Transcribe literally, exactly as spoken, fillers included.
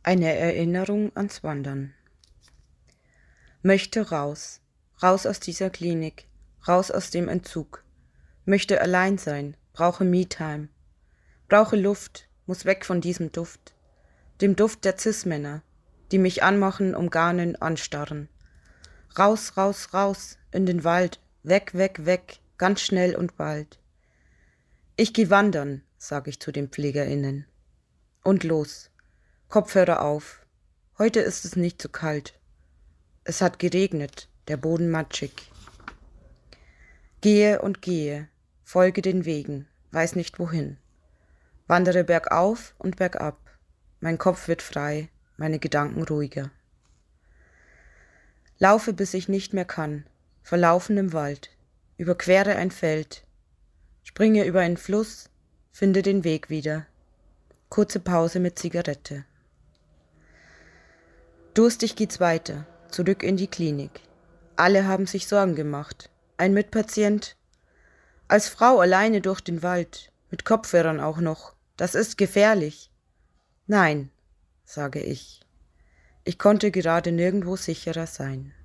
Eine Erinnerung ans Wandern. Möchte raus, raus aus dieser Klinik, raus aus dem Entzug. Möchte allein sein, brauche Me-Time. Brauche Luft, muss weg von diesem Duft. Dem Duft der Cis-Männer, die mich anmachen, umgarnen, anstarren. Raus, raus, raus, in den Wald, weg, weg, weg, ganz schnell und bald. Ich geh wandern, sag ich zu den PflegerInnen. Und los. Kopfhörer auf. Heute ist es nicht zu kalt. Es hat geregnet, der Boden matschig. Gehe und gehe, folge den Wegen, weiß nicht wohin. Wandere bergauf und bergab. Mein Kopf wird frei, meine Gedanken ruhiger. Laufe, bis ich nicht mehr kann, verlaufen im Wald, überquere ein Feld, springe über einen Fluss, finde den Weg wieder. Kurze Pause mit Zigarette. Durstig geht's weiter, zurück in die Klinik. Alle haben sich Sorgen gemacht. Ein Mitpatient. Als Frau alleine durch den Wald, mit Kopfhörern auch noch. Das ist gefährlich. Nein, sage ich. Ich konnte gerade nirgendwo sicherer sein.